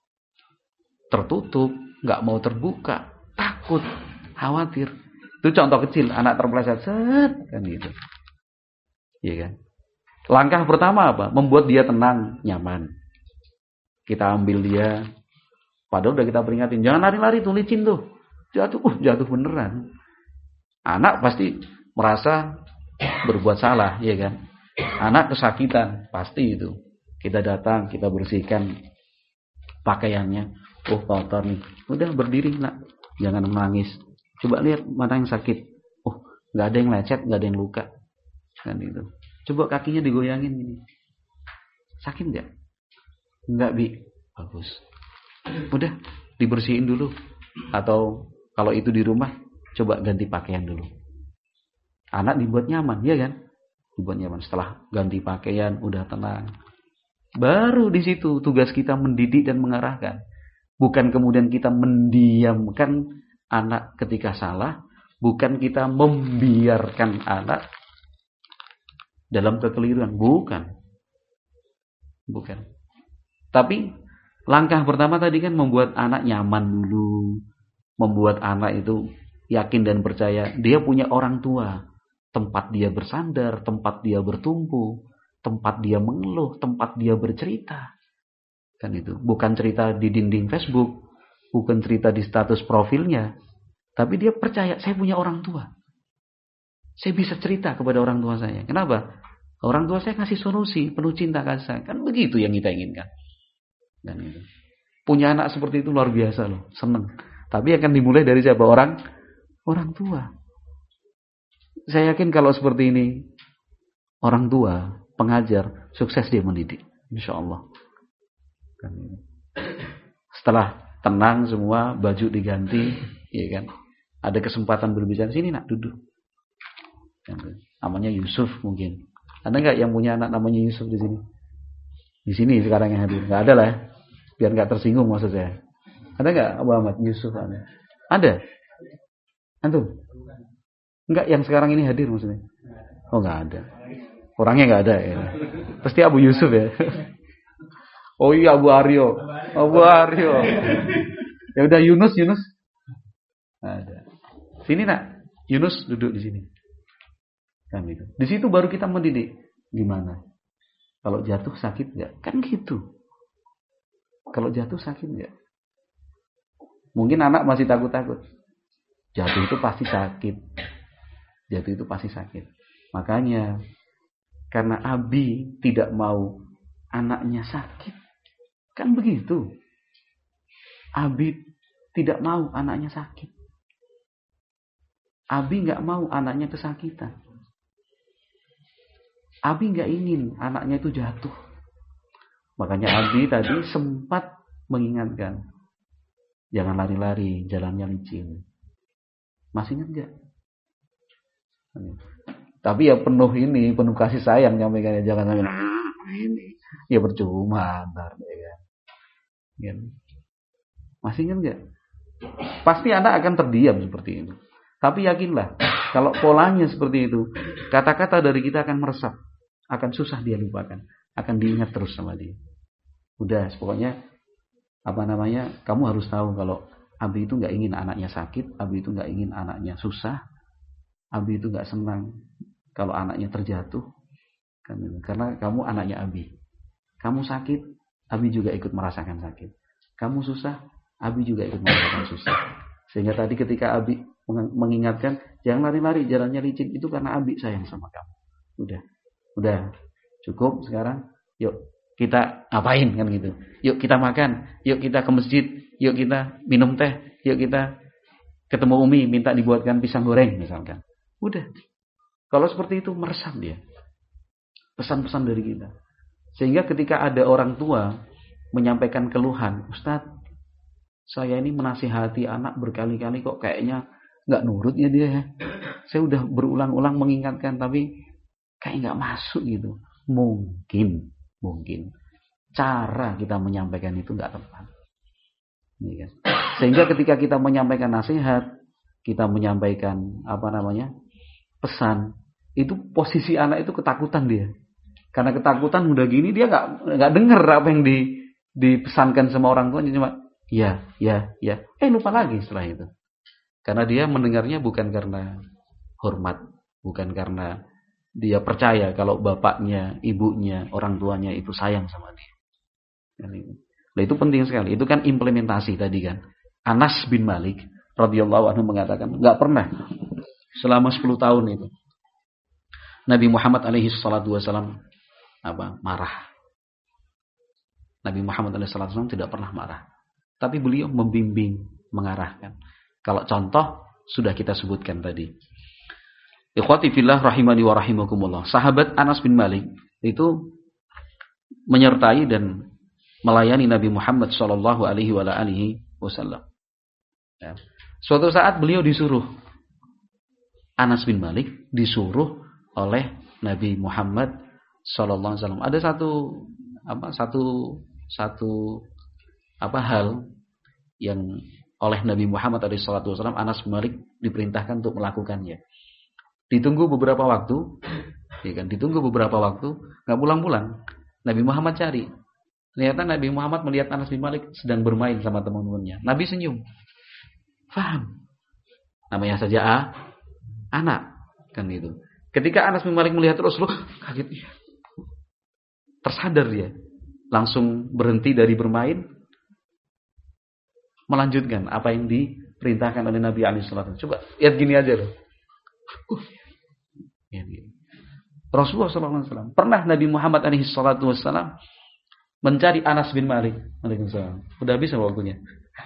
tertutup, nggak mau terbuka, takut, khawatir. Itu contoh kecil, anak terpeleset, kan gitu, iya kan? Langkah pertama apa? Membuat dia tenang, nyaman. Kita ambil dia. Padahal udah kita peringatin, jangan lari-lari tuh, licin tuh. Jatuh beneran. Anak pasti merasa berbuat salah, ya kan? Anak kesakitan, pasti itu. Kita datang, kita bersihkan pakaiannya. Oh, kotor nih. Udah berdiri, nak. Jangan menangis. Coba lihat mana yang sakit. Oh, nggak ada yang lecet, nggak ada yang luka. Kan itu. Coba kakinya digoyangin gini. Sakit nggak? Nggak, Bi. Bagus. Udah dibersihin dulu, atau kalau itu di rumah coba ganti pakaian dulu. Anak dibuat nyaman, ya kan? Dibuat nyaman. Setelah ganti pakaian udah tenang, baru di situ tugas kita mendidik dan mengarahkan. Bukan kemudian kita mendiamkan anak ketika salah, bukan kita membiarkan anak dalam kekeliruan, bukan. Tapi langkah pertama tadi kan membuat anak nyaman dulu. Membuat anak itu yakin dan percaya dia punya orang tua. Tempat dia bersandar, tempat dia bertumpu, tempat dia mengeluh, tempat dia bercerita. Kan itu. Bukan cerita di dinding Facebook, bukan cerita di status profilnya. Tapi dia percaya, saya punya orang tua. Saya bisa cerita kepada orang tua saya. Kenapa? Orang tua saya kasih solusi, penuh cinta kasih sayang. Kan begitu yang kita inginkan. Dan itu. Punya anak seperti itu luar biasa loh, seneng. Tapi akan dimulai dari siapa? Orang tua. Saya yakin kalau seperti ini, orang tua, pengajar, sukses dia mendidik, insya Allah. Setelah tenang semua, baju diganti, ya kan? Ada kesempatan berbicara, sini nak duduk. Namanya Yusuf mungkin. Ada nggak yang punya anak namanya Yusuf di sini? Di sini sekarang yang hadir, nggak ada lah. Biar nggak tersinggung maksud saya. Ada nggak Abu Ahmad Yusuf? Ada. Antum? Enggak, yang sekarang ini hadir maksudnya? Oh, nggak ada. Orangnya nggak ada ya. Pasti Abu Yusuf ya. Oh iya, Abu Aryo. Ya udah, Yunus. Ada. Sini nak, Yunus duduk di sini. Kan gitu. Di situ baru kita mendidik. Gimana? Kalau jatuh sakit nggak? Kan gitu. Kalau jatuh sakit nggak? Mungkin anak masih takut-takut. Jatuh itu pasti sakit. Makanya karena Abi tidak mau anaknya sakit, kan begitu. Abi tidak mau anaknya sakit. Abi nggak mau anaknya kesakitan. Abi nggak ingin anaknya itu jatuh. Makanya Abi tadi sempat mengingatkan, jangan lari-lari, jalannya licin. Masih ingat nggak? Tapi ya penuh kasih sayang nyampaikannya, jangan sampai ini. Ya percuma ntar ya kan. Masih ingat enggak? Pasti anak akan terdiam seperti itu. Tapi yakinlah, kalau polanya seperti itu, kata-kata dari kita akan meresap, akan susah dia lupakan, akan diingat terus sama dia. Udah, pokoknya kamu harus tahu kalau Abi itu nggak ingin anaknya sakit, Abi itu nggak ingin anaknya susah, Abi itu nggak senang kalau anaknya terjatuh, karena kamu anaknya Abi. Kamu sakit, Abi juga ikut merasakan sakit. Kamu susah, Abi juga ikut merasakan susah. Sehingga tadi ketika Abi mengingatkan, jangan lari-lari, jalannya licin, itu karena Abi sayang sama kamu. Udah, cukup sekarang. Yuk kita ngapain kan gitu. Yuk kita makan, yuk kita ke masjid, yuk kita minum teh, yuk kita ketemu Umi minta dibuatkan pisang goreng misalkan. Udah. Kalau seperti itu meresap dia. Pesan-pesan dari kita. Sehingga ketika ada orang tua menyampaikan keluhan, Ustadz, saya ini menasihati anak berkali-kali kok kayaknya nggak nurut ya dia ya. Saya udah berulang-ulang mengingatkan tapi kayak nggak masuk gitu. Mungkin cara kita menyampaikan itu nggak tepat. Sehingga ketika kita menyampaikan nasihat, kita menyampaikan pesan, itu posisi anak itu ketakutan dia. Karena ketakutan udah gini dia nggak dengar apa yang dipesankan sama orang tuanya, cuma ya. Lupa lagi setelah itu. Karena dia mendengarnya bukan karena hormat, bukan karena dia percaya kalau bapaknya, ibunya, orang tuanya itu sayang sama dia. Nah, itu penting sekali. Itu kan implementasi tadi kan. Anas bin Malik radhiyallahu anhu mengatakan, nggak pernah selama 10 tahun itu Nabi Muhammad alaihi salatu wasallam marah. Nabi Muhammad alaihi salatu wasallam tidak pernah marah. Tapi beliau membimbing, mengarahkan. Kalau contoh sudah kita sebutkan tadi. Ikhwati fillah rahimani wa rahimakumullah. Sahabat Anas bin Malik itu menyertai dan melayani Nabi Muhammad sallallahu alaihi wasallam. Ya. Suatu saat beliau disuruh, Anas bin Malik disuruh oleh Nabi Muhammad sallallahu alaihi wasallam. Ada satu hal yang oleh Nabi Muhammad SAW Anas bin Malik diperintahkan untuk melakukannya. Ditunggu beberapa waktu, nggak pulang-pulang. Nabi Muhammad cari. Ternyata Nabi Muhammad melihat Anas bin Malik sedang bermain sama teman-temannya. Nabi senyum. Faham? Namanya saja anak, kan itu. Ketika Anas bin Malik melihat Rasulullah, kaget dia. Tersadar dia. Langsung berhenti dari bermain, melanjutkan apa yang diperintahkan oleh Nabi SAW. Coba lihat gini aja loh. Rasulullah SAW pernah Nabi Muhammad SAW mencari Anas bin Malik. Waalaikumsalam. Udah habis waktunya.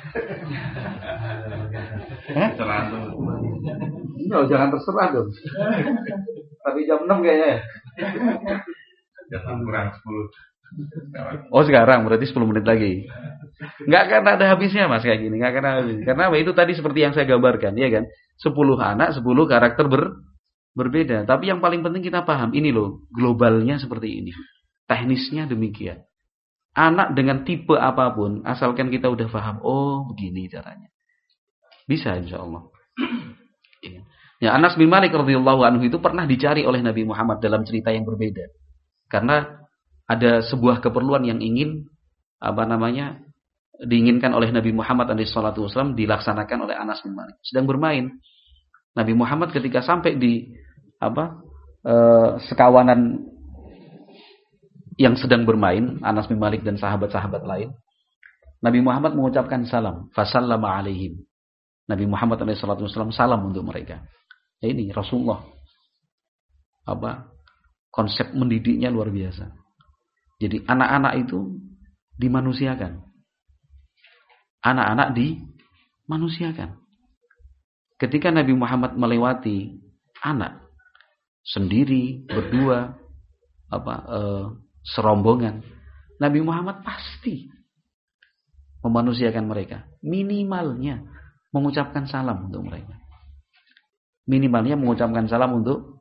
Jangan terserah dong. Tapi jam 6 kayaknya. Jam kurang 10. Oh sekarang berarti 10 menit lagi. Nggak akan ada habisnya mas kayak gini. Nggak akan habis. Karena itu tadi seperti yang saya gambarkan, ya kan? 10 anak, 10 karakter berbeda. Tapi yang paling penting kita paham ini loh, globalnya seperti ini, teknisnya demikian. Anak dengan tipe apapun, asalkan kita udah paham, oh begini caranya, bisa insya Allah. Ya, Anas bin Malik radhiyallahu anhu itu pernah dicari oleh Nabi Muhammad dalam cerita yang berbeda. Karena ada sebuah keperluan yang diinginkan oleh Nabi Muhammad SAW dilaksanakan oleh Anas bin Malik. Sedang bermain. Nabi Muhammad ketika sampai di sekawanan yang sedang bermain, Anas bin Malik dan sahabat-sahabat lain, Nabi Muhammad mengucapkan salam, fasallama alaihim. Nabi Muhammad SAW salam untuk mereka. Ya ini Rasulullah. Konsep mendidiknya luar biasa. Jadi anak-anak itu dimanusiakan. Anak-anak dimanusiakan. Ketika Nabi Muhammad melewati anak sendiri, berdua, serombongan, Nabi Muhammad pasti memanusiakan mereka. Minimalnya mengucapkan salam untuk mereka. Minimalnya mengucapkan salam untuk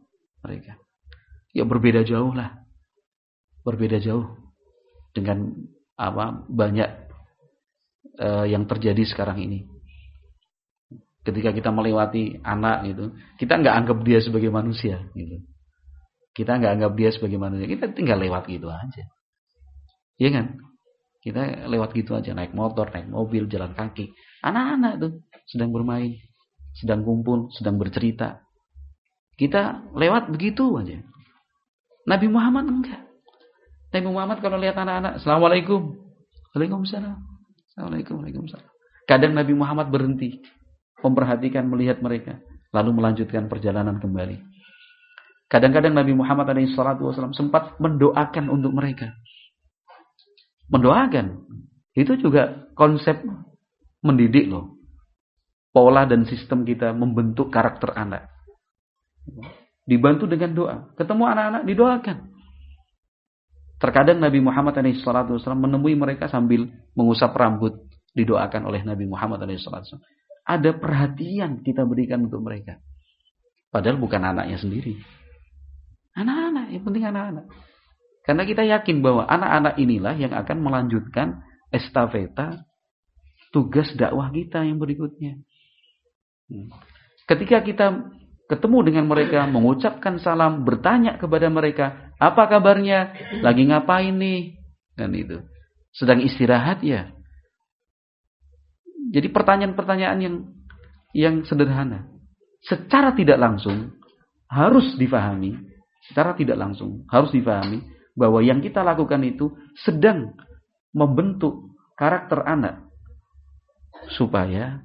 mereka. Ya berbeda jauh lah. Berbeda jauh dengan banyak yang terjadi sekarang ini. Ketika kita melewati anak gitu, kita nggak anggap dia sebagai manusia gitu. Kita nggak anggap dia sebagai manusia, kita tinggal lewat gitu aja. Iya kan? Kita lewat gitu aja, naik motor, naik mobil, jalan kaki. Anak-anak tuh sedang bermain, sedang kumpul, sedang bercerita. Kita lewat begitu aja. Nabi Muhammad enggak. Nabi Muhammad kalau lihat anak-anak, Assalamualaikum. Waalaikumsalam. Assalamualaikum. Waalaikumsalam. Kadang Nabi Muhammad berhenti, memperhatikan, melihat mereka, lalu melanjutkan perjalanan kembali. Kadang-kadang Nabi Muhammad SAW sempat mendoakan untuk mereka. Mendoakan. Itu juga konsep mendidik loh. Pola dan sistem kita membentuk karakter anak. Dibantu dengan doa. Ketemu anak-anak didoakan. Terkadang Nabi Muhammad SAW menemui mereka sambil mengusap rambut. Didoakan oleh Nabi Muhammad SAW. Ada perhatian kita berikan untuk mereka. Padahal bukan anaknya sendiri. Anak-anak, yang penting anak-anak. Karena kita yakin bahwa anak-anak inilah yang akan melanjutkan estafeta tugas dakwah kita yang berikutnya. Ketika kita ketemu dengan mereka, mengucapkan salam, bertanya kepada mereka, apa kabarnya? Lagi ngapain nih? Dan itu. Sedang istirahat ya? Jadi pertanyaan-pertanyaan yang sederhana. Secara tidak langsung harus difahami. Secara tidak langsung harus difahami bahwa yang kita lakukan itu sedang membentuk karakter anak supaya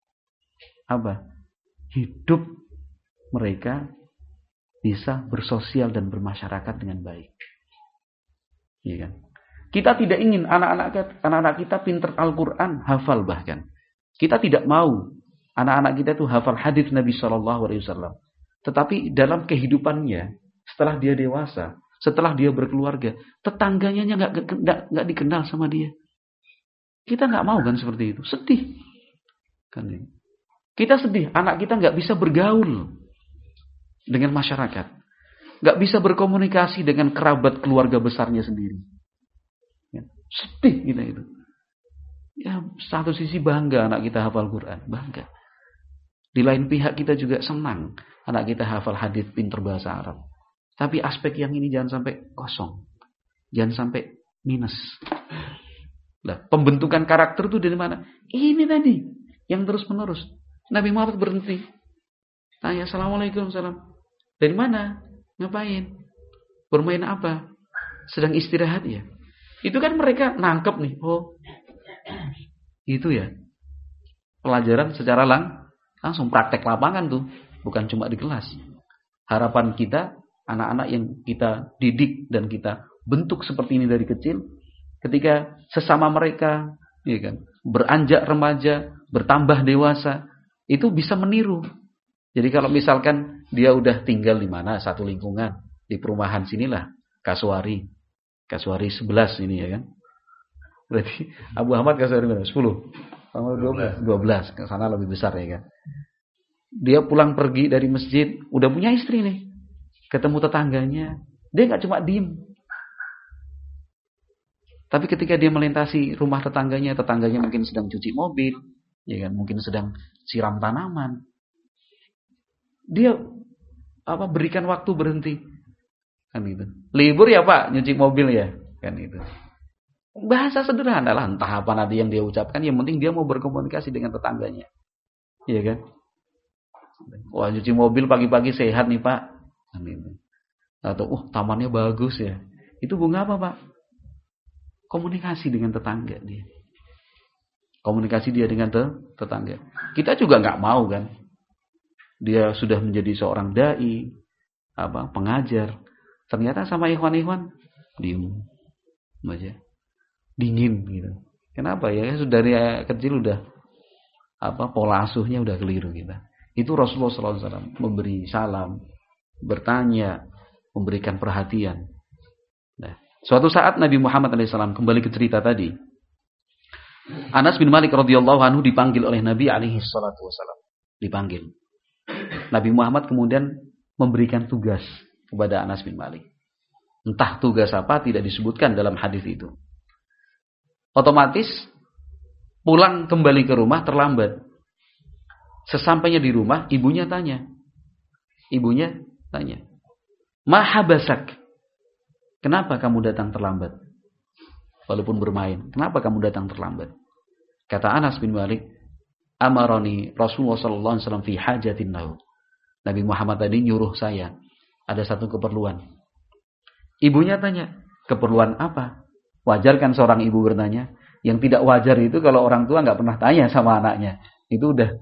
hidup mereka bisa bersosial dan bermasyarakat dengan baik. Iya kan? Kita tidak ingin anak-anak kita pintar Al-Quran, hafal bahkan. Kita tidak mau anak-anak kita itu hafal hadis Nabi SAW. Tetapi dalam kehidupannya, setelah dia dewasa, setelah dia berkeluarga, tetangganya nggak dikenal sama dia. Kita nggak mau kan seperti itu, sedih. Kan? Kita sedih, anak kita nggak bisa bergaul dengan masyarakat, nggak bisa berkomunikasi dengan kerabat keluarga besarnya sendiri. Ya, sedih kita itu. Ya, satu sisi bangga anak kita hafal Quran, bangga. Di lain pihak kita juga senang anak kita hafal hadis, pintar bahasa Arab. Tapi aspek yang ini jangan sampai kosong. Jangan sampai minus. Nah, pembentukan karakter itu dari mana? Ini tadi. Yang terus-menerus. Nabi Muhammad berhenti. Tanya, Assalamualaikum, salam. Dari mana? Ngapain? Bermain apa? Sedang istirahat ya? Itu kan mereka nangkep nih. Oh, itu ya. Pelajaran secara langsung praktek lapangan tuh. Bukan cuma di kelas. Harapan kita, anak-anak yang kita didik dan kita bentuk seperti ini dari kecil, ketika sesama mereka ya kan, beranjak remaja, bertambah dewasa, itu bisa meniru. Jadi kalau misalkan dia udah tinggal di mana, satu lingkungan, di perumahan sinilah, Kasuari 11 ini ya kan. Berarti Abu Ahmad Kasuari berapa? 10? 12. Ke sana lebih besar ya kan. Dia pulang pergi dari masjid, udah punya istri nih. Ketemu tetangganya, dia nggak cuma diem. Tapi ketika dia melintasi rumah tetangganya mungkin sedang cuci mobil, ya kan, mungkin sedang siram tanaman. Dia berikan waktu berhenti, kan itu. Libur ya Pak, nyuci mobil ya, kan itu. Bahasa sederhana lah, entah apa nanti yang dia ucapkan, yang penting dia mau berkomunikasi dengan tetangganya, ya kan. Wah, nyuci mobil pagi-pagi sehat nih Pak. Atau tamannya bagus ya. Itu bunga apa Pak? Komunikasi dengan tetangga dia. Komunikasi dia dengan tetangga. Kita juga nggak mau kan. Dia sudah menjadi seorang dai, pengajar. Ternyata sama ikhwan-ikhwan diem aja. Dingin gitu. Kenapa ya? Sudah dari kecil udah pola asuhnya udah keliru kita. Itu Rasulullah SAW memberi salam, bertanya, memberikan perhatian. Nah, suatu saat Nabi Muhammad SAW kembali ke cerita tadi. Anas bin Malik radhiyallahu anhu dipanggil oleh Nabi SAW. Dipanggil. Nabi Muhammad kemudian memberikan tugas kepada Anas bin Malik. Entah tugas apa tidak disebutkan dalam hadis itu. Otomatis pulang kembali ke rumah terlambat. Sesampainya di rumah, ibunya tanya. Ma habasak? Kenapa kamu datang terlambat? Walaupun bermain, kenapa kamu datang terlambat? Kata Anas bin Malik, amaroni Rasulullah sallallahu alaihi wasallam fi hajatin lahu. Nabi Muhammad tadi nyuruh saya, ada satu keperluan. Ibunya tanya, keperluan apa? Wajar kan seorang ibu bertanya? Yang tidak wajar itu kalau orang tua nggak pernah tanya sama anaknya. Itu udah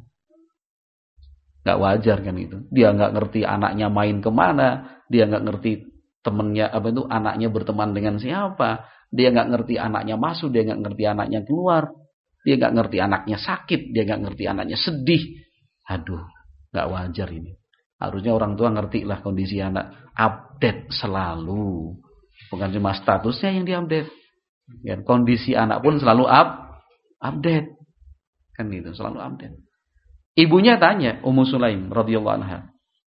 nggak wajar kan itu. Dia nggak ngerti anaknya main kemana, dia nggak ngerti temennya anaknya berteman dengan siapa, dia nggak ngerti anaknya masuk, dia nggak ngerti anaknya keluar, dia nggak ngerti anaknya sakit, dia nggak ngerti anaknya sedih. Aduh, nggak wajar ini. Harusnya orang tua ngerti lah kondisi anak, update selalu, bukan cuma statusnya yang diupdate, ya, kondisi anak pun selalu update, kan gitu, selalu update. Ibunya tanya, Ummu Sulaim radhiyallahu anha,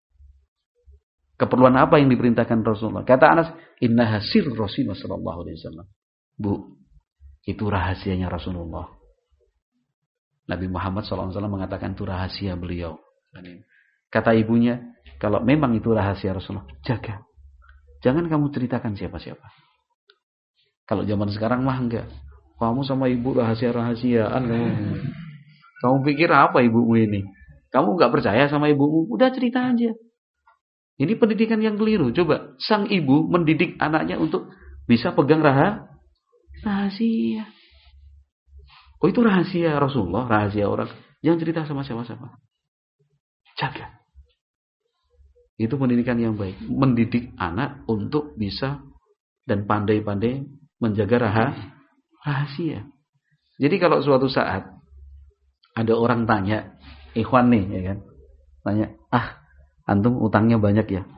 keperluan apa yang diperintahkan Rasulullah? Kata Anas, innaha sirr Rasulullah sallallahu alaihi wasallam. Bu, itu rahasianya Rasulullah. Nabi Muhammad SAW mengatakan itu rahasia beliau. Kata ibunya, kalau memang itu rahasia Rasulullah, jaga. Jangan kamu ceritakan siapa-siapa. Kalau zaman sekarang mah enggak. Kamu sama ibu rahasia-rahasiaan. Kamu pikir apa ibumu ini? Kamu enggak percaya sama ibumu? Udah cerita aja. Ini pendidikan yang keliru. Coba, sang ibu mendidik anaknya untuk bisa pegang rahasia. Oh, itu rahasia Rasulullah, rahasia orang. Jangan cerita sama siapa-siapa. Jaga. Itu pendidikan yang baik. Mendidik anak untuk bisa dan pandai-pandai menjaga rahasia. Jadi kalau suatu saat ada orang tanya, ikhwan nih, ya kan? Tanya, antum utangnya banyak ya?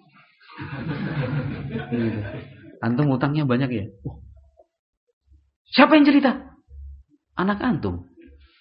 Antum utangnya banyak ya? Siapa yang cerita? Anak antum.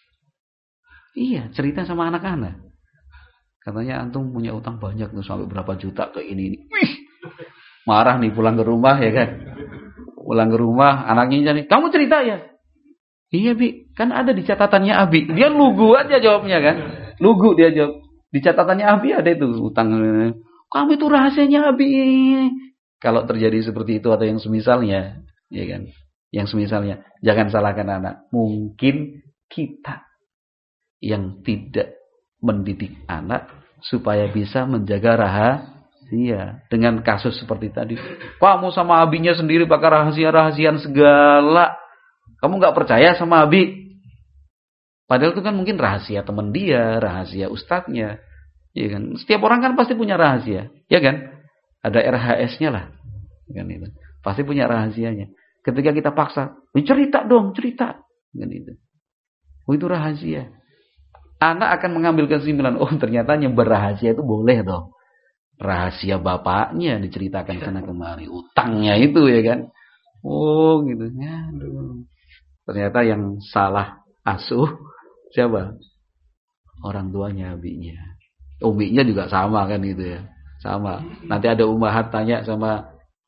Iya, cerita sama anak-anak. Katanya antum punya utang banyak tuh sampai berapa juta ke ini. Wih, marah nih pulang ke rumah ya kan. Pulang ke rumah anaknya jadi, kamu cerita ya? Iya Bi, kan ada di catatannya Abi. Dia lugu aja jawabnya kan. Lugu dia jawab. Di catatannya Abi ada itu utang. Kamu itu rahasianya Abi. Kalau terjadi seperti itu atau yang semisalnya, ya kan? Yang semisalnya, jangan salahkan anak. Mungkin kita yang tidak mendidik anak supaya bisa menjaga rahasia. Dengan kasus seperti tadi. Kamu sama abinya sendiri pakai rahasia-rahasiaan segala. Kamu gak percaya sama abi. Padahal itu kan mungkin rahasia teman dia, rahasia ustadznya. Ya kan? Setiap orang kan pasti punya rahasia. Ya kan? Ada RHS-nya lah. Kan itu. Pasti punya rahasianya. Ketika kita paksa, cerita dong, cerita. Kan itu. Oh, itu rahasia. Anak akan mengambil kesimpulan, oh ternyata nyebar rahasia itu boleh dong. Rahasia bapaknya diceritakan sana kemari. Utangnya itu ya kan. Oh gitu. Aduh. Ternyata yang salah asuh siapa? Orang tuanya, abinya. Uminya juga sama kan gitu ya. Sama. Nanti ada umahat tanya sama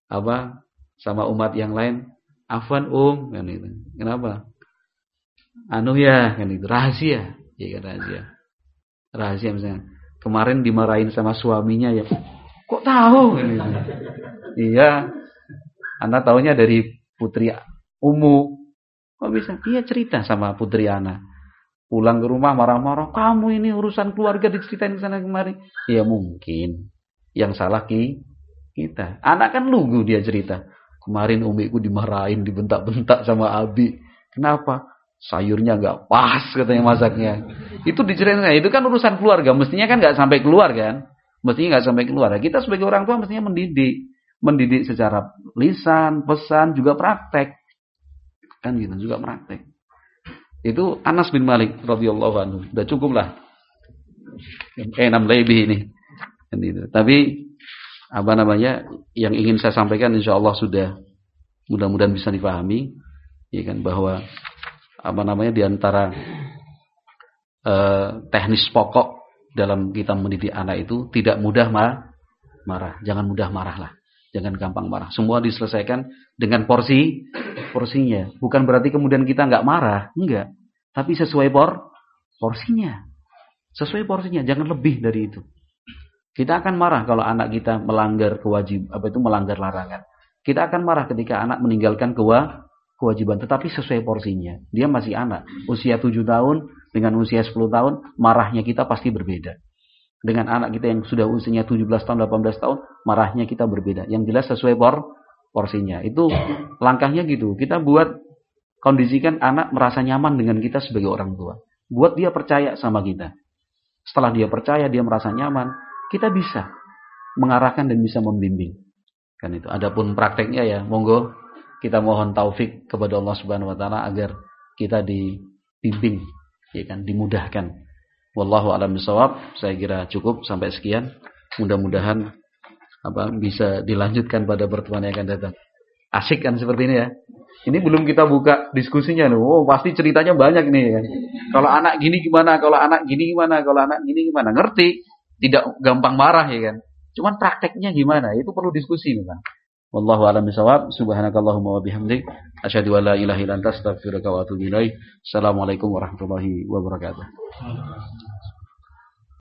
sama umat yang lain. Afwan kan itu. Kenapa? Ya kan itu rahasia. Ya kan rahasia. Rahasia misalnya. Kemarin dimarahin sama suaminya ya. Kok tahu? Kan itu. Iya. Anda taunya dari putri Ummu. Kok bisa? Iya cerita sama putri Ana. Pulang ke rumah marah-marah. Kamu ini urusan keluarga diceritain sana kemari. Ya mungkin. Yang salah kita. Anak kan lugu dia cerita. Kemarin umiku dimarahin, dibentak-bentak sama abi. Kenapa? Sayurnya nggak pas katanya masaknya. Itu diceritain. Itu kan urusan keluarga. Mestinya kan nggak sampai keluar kan? Mestinya nggak sampai keluar. Kita sebagai orang tua mestinya mendidik secara lisan, pesan, juga praktek. Kan gitu, juga praktek. Itu Anas bin Malik radhiyallahu anhu. Udah cukup lah. 6 lebih ini. Kan gitu. Tapi yang ingin saya sampaikan insyaallah sudah mudah-mudahan bisa dipahami, ya kan, bahwa di antara teknis pokok dalam kita mendidik anak itu tidak mudah marah. Jangan mudah marah lah. Jangan gampang marah. Semua diselesaikan dengan porsinya. Bukan berarti kemudian kita nggak marah. Enggak. Tapi sesuai porsinya. Sesuai porsinya. Jangan lebih dari itu. Kita akan marah kalau anak kita melanggar melanggar larangan. Kita akan marah ketika anak meninggalkan kewajiban. Tetapi sesuai porsinya. Dia masih anak. Usia 7 tahun dengan usia 10 tahun. Marahnya kita pasti berbeda. Dengan anak kita yang sudah usianya 17 tahun, 18 tahun, marahnya kita berbeda. Yang jelas sesuai porsinya. Itu langkahnya gitu. Kita kondisikan anak merasa nyaman dengan kita sebagai orang tua. Buat dia percaya sama kita. Setelah dia percaya, dia merasa nyaman, kita bisa mengarahkan dan bisa membimbing. Kan itu. Adapun prakteknya ya, monggo kita mohon taufik kepada Allah Subhanahu wa taala agar kita dibimbing, ya kan, dimudahkan. Wallahu a'lam bishawab. Saya kira cukup sampai sekian. Mudah-mudahan bisa dilanjutkan pada pertemuan yang akan datang. Asik kan seperti ini ya. Ini belum kita buka diskusinya loh. Oh, pasti ceritanya banyak nih kan. Kalau anak gini gimana, kalau anak gini gimana, kalau anak gini gimana. Ngerti, tidak gampang marah ya kan. Cuman prakteknya gimana? Itu perlu diskusi memang. Wallahu a'lam bishawab. Subhanakallahumma wa bihamdik asyhadu an la ilaha illa anta astaghfiruka wa atubu ilaik. Assalamualaikum warahmatullahi wabarakatuh.